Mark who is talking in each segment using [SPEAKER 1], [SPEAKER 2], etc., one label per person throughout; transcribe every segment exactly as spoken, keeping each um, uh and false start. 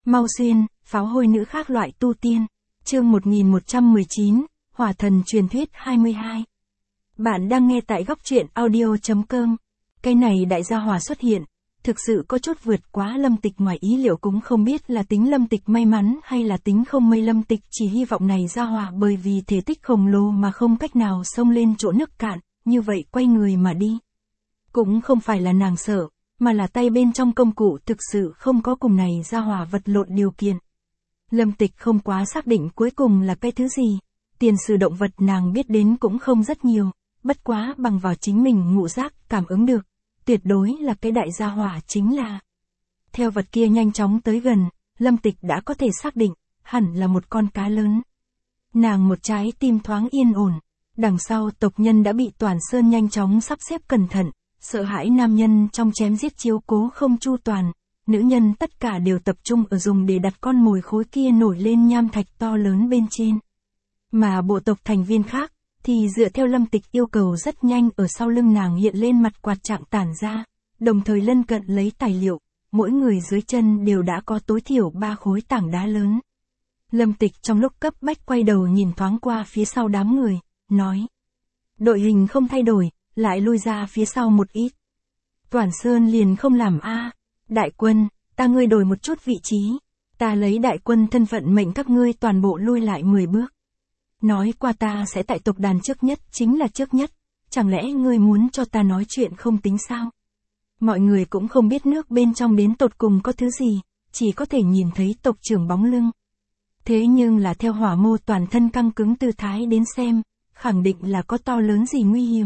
[SPEAKER 1] Mau Xuyên, pháo hôi nữ khác loại tu tiên. Chương một nghìn một trăm mười chín, Hỏa thần truyền thuyết hai mươi hai. Bạn đang nghe tại góc truyện audio chấm com. Cái này đại gia hỏa xuất hiện, thực sự có chút vượt quá Lâm Tịch ngoài ý liệu, cũng không biết là tính Lâm Tịch may mắn hay là tính không may. Lâm Tịch chỉ hy vọng này gia hỏa bởi vì thể tích khổng lồ mà không cách nào xông lên chỗ nước cạn, như vậy quay người mà đi. Cũng không phải là nàng sợ, mà là tay bên trong công cụ thực sự không có cùng này gia hỏa vật lộn điều kiện. Lâm Tịch không quá xác định cuối cùng là cái thứ gì, tiền sử động vật nàng biết đến cũng không rất nhiều, bất quá bằng vào chính mình ngũ giác cảm ứng được, tuyệt đối là cái đại gia hỏa chính là. Theo vật kia nhanh chóng tới gần, Lâm Tịch đã có thể xác định, hẳn là một con cá lớn. Nàng một trái tim thoáng yên ổn, đằng sau tộc nhân đã bị Toàn Sơn nhanh chóng sắp xếp cẩn thận, sợ hãi nam nhân trong chém giết chiếu cố không chu toàn, nữ nhân tất cả đều tập trung ở dùng để đặt con mồi khối kia nổi lên nham thạch to lớn bên trên. Mà bộ tộc thành viên khác, thì dựa theo Lâm Tịch yêu cầu rất nhanh ở sau lưng nàng hiện lên mặt quạt trạng tản ra, đồng thời lân cận lấy tài liệu, mỗi người dưới chân đều đã có tối thiểu ba khối tảng đá lớn. Lâm Tịch trong lúc cấp bách quay đầu nhìn thoáng qua phía sau đám người, nói. Đội hình không thay đổi, lại lui ra phía sau một ít. Toàn Sơn liền không làm a. Đại quân, ta ngươi đổi một chút vị trí, ta lấy đại quân thân phận mệnh các ngươi toàn bộ lui lại mười bước. Nói qua ta sẽ tại tộc đàn trước nhất chính là trước nhất, chẳng lẽ ngươi muốn cho ta nói chuyện không tính sao? Mọi người cũng không biết nước bên trong đến tột cùng có thứ gì, chỉ có thể nhìn thấy tộc trưởng bóng lưng. Thế nhưng là theo Hỏa Mô toàn thân căng cứng tư thái đến xem, khẳng định là có to lớn gì nguy hiểm.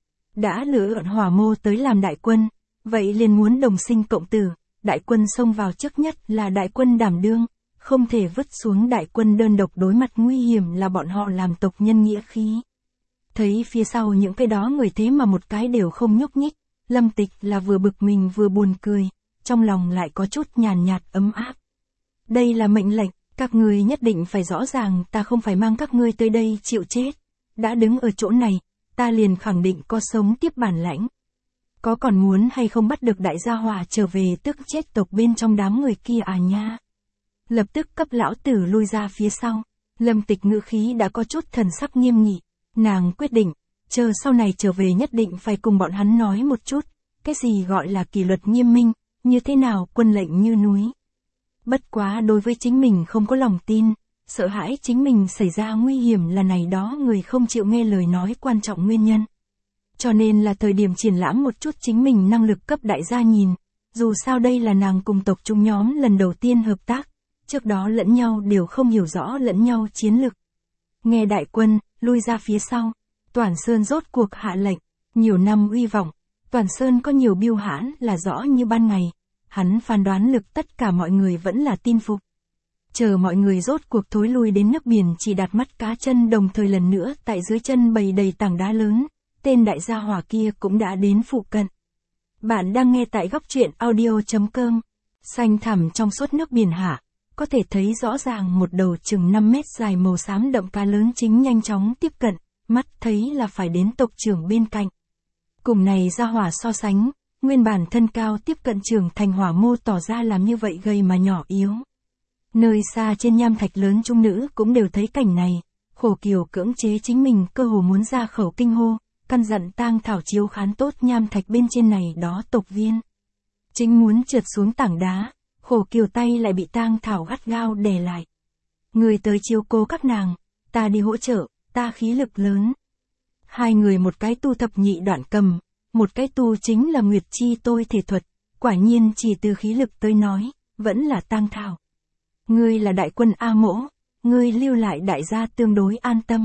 [SPEAKER 1] Đã lựa ợn Hỏa Mô tới làm đại quân, vậy liền muốn đồng sinh cộng tử, đại quân xông vào trước nhất là đại quân đảm đương, không thể vứt xuống đại quân đơn độc đối mặt nguy hiểm là bọn họ làm tộc nhân nghĩa khí. Thấy phía sau những cái đó người thế mà một cái đều không nhúc nhích, Lâm Tịch là vừa bực mình vừa buồn cười, trong lòng lại có chút nhàn nhạt ấm áp. Đây là mệnh lệnh, các ngươi nhất định phải rõ ràng, ta không phải mang các ngươi tới đây chịu chết. Đã đứng ở chỗ này, ta liền khẳng định có sống tiếp bản lãnh. Có còn muốn hay không bắt được đại gia hỏa trở về tức chết tộc bên trong đám người kia à nha. Lập tức cấp lão tử lui ra phía sau. Lâm Tịch ngữ khí đã có chút thần sắc nghiêm nghị. Nàng quyết định, chờ sau này trở về nhất định phải cùng bọn hắn nói một chút, cái gì gọi là kỷ luật nghiêm minh, như thế nào quân lệnh như núi. Bất quá đối với chính mình không có lòng tin, sợ hãi chính mình xảy ra nguy hiểm là này đó người không chịu nghe lời nói quan trọng nguyên nhân. Cho nên là thời điểm triển lãm một chút chính mình năng lực cấp đại gia nhìn, dù sao đây là nàng cùng tộc trung nhóm lần đầu tiên hợp tác, trước đó lẫn nhau đều không hiểu rõ lẫn nhau chiến lực. Nghe đại quân, lui ra phía sau, Toàn Sơn rốt cuộc hạ lệnh, nhiều năm uy vọng, Toàn Sơn có nhiều biêu hãn là rõ như ban ngày, hắn phán đoán lực tất cả mọi người vẫn là tin phục. Chờ mọi người rốt cuộc thối lui đến nước biển chỉ đặt mắt cá chân, đồng thời lần nữa tại dưới chân bầy đầy tảng đá lớn, tên đại gia hỏa kia cũng đã đến phụ cận. Bạn đang nghe tại góc truyện audio chấm com. Xanh thẳm trong suốt nước biển hạ, có thể thấy rõ ràng một đầu chừng năm mét dài màu xám đậm cá lớn chính nhanh chóng tiếp cận, mắt thấy là phải đến tộc trưởng bên cạnh. Cùng này gia hỏa so sánh, nguyên bản thân cao tiếp cận trưởng thành Hỏa Mô tỏ ra làm như vậy gầy mà nhỏ yếu. Nơi xa trên nham thạch lớn trung nữ cũng đều thấy cảnh này, khổ kiều cưỡng chế chính mình cơ hồ muốn ra khẩu kinh hô, căn dặn tang thảo chiếu khán tốt nham thạch bên trên này đó tộc viên. Chính muốn trượt xuống tảng đá, khổ kiều tay lại bị tang thảo gắt gao đè lại. Người tới chiếu cố các nàng, ta đi hỗ trợ, ta khí lực lớn. Hai người một cái tu thập nhị đoạn cầm, một cái tu chính là Nguyệt Chi tôi thể thuật, quả nhiên chỉ từ khí lực tới nói, vẫn là tang thảo. Ngươi là đại quân A Mỗ, ngươi lưu lại đại gia tương đối an tâm.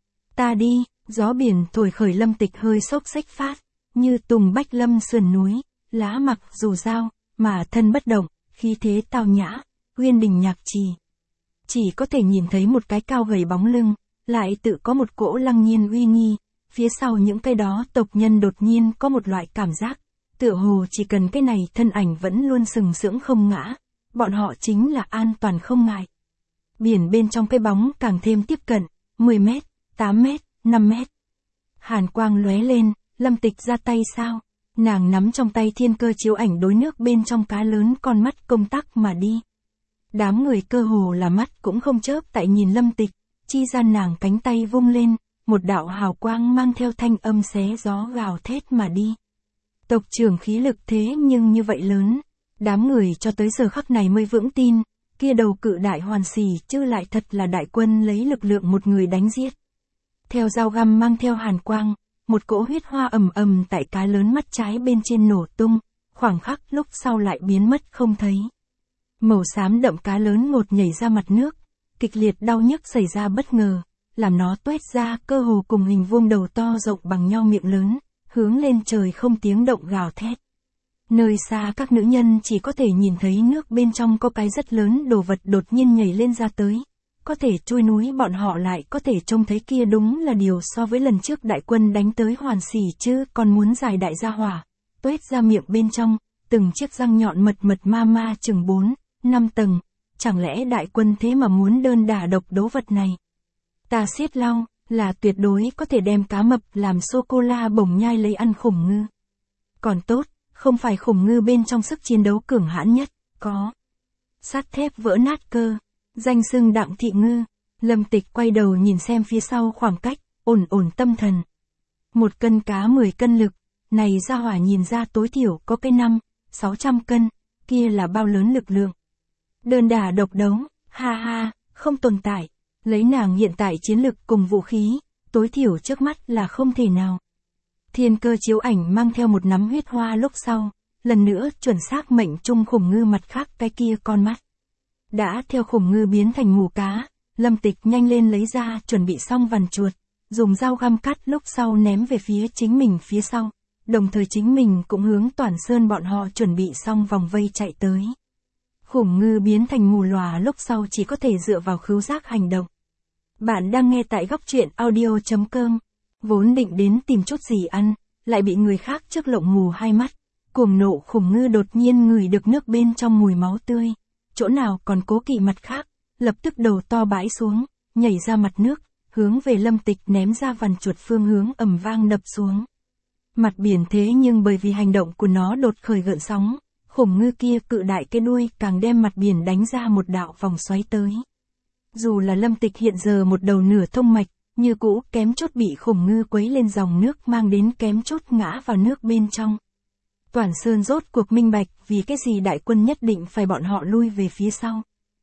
[SPEAKER 1] Ta đi, gió biển thổi khởi Lâm Tịch hơi sốc xách phát, như tùng bách lâm sườn núi, lá mặc dù dao, mà thân bất động, khí thế tao nhã, uyên đình nhạc trì. Chỉ có thể nhìn thấy một cái cao gầy bóng lưng, lại tự có một cỗ lăng nhiên uy nghi, phía sau những cái đó tộc nhân đột nhiên có một loại cảm giác, tựa hồ chỉ cần cái này thân ảnh vẫn luôn sừng sững không ngã, bọn họ chính là an toàn không ngại. Biển bên trong cái bóng càng thêm tiếp cận, mười mét, tám mét, năm mét. Hàn quang lóe lên, Lâm Tịch ra tay sao? Nàng nắm trong tay thiên cơ chiếu ảnh đối nước bên trong cá lớn, con mắt công tắc mà đi. Đám người cơ hồ là mắt cũng không chớp tại nhìn Lâm Tịch, chi gian nàng cánh tay vung lên, một đạo hào quang mang theo thanh âm xé gió gào thét mà đi. Tộc trưởng khí lực thế nhưng như vậy lớn, đám người cho tới giờ khắc này mới vững tin, kia đầu cự đại hoàn xỉ chứ lại thật là đại quân lấy lực lượng một người đánh giết. Theo dao găm mang theo hàn quang, một cỗ huyết hoa ầm ầm tại cá lớn mắt trái bên trên nổ tung, khoảng khắc lúc sau lại biến mất không thấy. Màu xám đậm cá lớn ngột nhảy ra mặt nước, kịch liệt đau nhức xảy ra bất ngờ, làm nó tuét ra cơ hồ cùng hình vuông đầu to rộng bằng nhau miệng lớn, hướng lên trời không tiếng động gào thét. Nơi xa các nữ nhân chỉ có thể nhìn thấy nước bên trong có cái rất lớn đồ vật đột nhiên nhảy lên ra tới. Có thể chui núi bọn họ lại có thể trông thấy kia đúng là điều so với lần trước đại quân đánh tới hoàn xỉ chứ còn muốn giải đại gia hỏa, tuét ra miệng bên trong, từng chiếc răng nhọn mật mật ma ma chừng bốn, năm tầng, chẳng lẽ đại quân thế mà muốn đơn đả độc đấu vật này. Ta xiết lau, là tuyệt đối có thể đem cá mập làm sô-cô-la bổng nhai lấy ăn khủng ngư. Còn tốt, không phải khủng ngư bên trong sức chiến đấu cường hãn nhất, có sắt thép vỡ nát cơ. Danh xưng Đặng Thị Ngư, Lâm Tịch quay đầu nhìn xem phía sau khoảng cách, ổn ổn tâm thần. Một cân cá mười cân lực, này ra hỏa nhìn ra tối thiểu có cái năm, sáu trăm cân, kia là bao lớn lực lượng. Đơn đả độc đấu, ha ha, không tồn tại, lấy nàng hiện tại chiến lực cùng vũ khí, tối thiểu trước mắt là không thể nào. Thiên cơ chiếu ảnh mang theo một nắm huyết hoa lúc sau, lần nữa chuẩn xác mệnh trung khủng ngư mặt khác cái kia con mắt. Đã theo khủng ngư biến thành mù cá, Lâm Tịch nhanh lên lấy ra chuẩn bị xong vằn chuột, dùng dao găm cắt lúc sau ném về phía chính mình phía sau, đồng thời chính mình cũng hướng Toàn Sơn bọn họ chuẩn bị xong vòng vây chạy tới. Khủng ngư biến thành mù lòa lúc sau chỉ có thể dựa vào khứu giác hành động. Bạn đang nghe tại góc truyện audio chấm com, vốn định đến tìm chút gì ăn, lại bị người khác trước lộng mù hai mắt, cuồng nộ khủng ngư đột nhiên ngửi được nước bên trong mùi máu tươi. Chỗ nào còn cố kỵ mặt khác, lập tức đầu to bãi xuống, nhảy ra mặt nước, hướng về Lâm Tịch ném ra vằn chuột phương hướng ầm vang đập xuống. Mặt biển thế nhưng bởi vì hành động của nó đột khởi gợn sóng, khủng ngư kia cự đại cái đuôi càng đem mặt biển đánh ra một đạo vòng xoáy tới. Dù là Lâm Tịch hiện giờ một đầu nửa thông mạch, như cũ kém chút bị khủng ngư quấy lên dòng nước mang đến kém chút ngã vào nước bên trong. Toàn Sơn rốt cuộc minh bạch vì cái gì đại quân nhất định phải bọn họ lui về phía sau.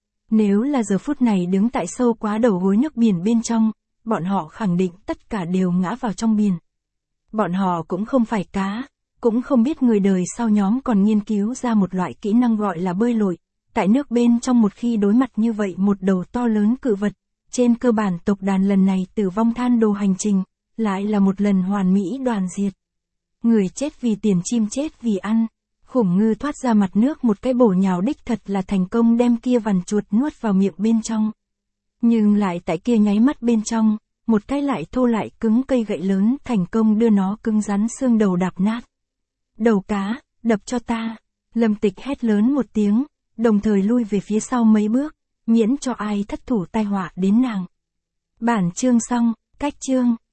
[SPEAKER 1] Nếu là giờ phút này đứng tại sâu quá đầu gối nước biển bên trong, bọn họ khẳng định tất cả đều ngã vào trong biển. Bọn họ cũng không phải cá, cũng không biết người đời sau nhóm còn nghiên cứu ra một loại kỹ năng gọi là bơi lội. Tại nước bên trong một khi đối mặt như vậy một đầu to lớn cự vật, trên cơ bản tộc đàn lần này tử vong than đồ hành trình, lại là một lần hoàn mỹ đoàn diệt. Người chết vì tiền, chim chết vì ăn. Khủng ngư thoát ra mặt nước một cái bổ nhào đích thật là thành công đem kia vằn chuột nuốt vào miệng bên trong. Nhưng lại tại kia nháy mắt bên trong, một cái lại thô lại cứng cây gậy lớn thành công đưa nó cứng rắn xương đầu đạp nát. Đầu cá, đập cho ta. Lâm Tịch hét lớn một tiếng, đồng thời lui về phía sau mấy bước, miễn cho ai thất thủ tai họa đến nàng. Bản chương xong, cách chương.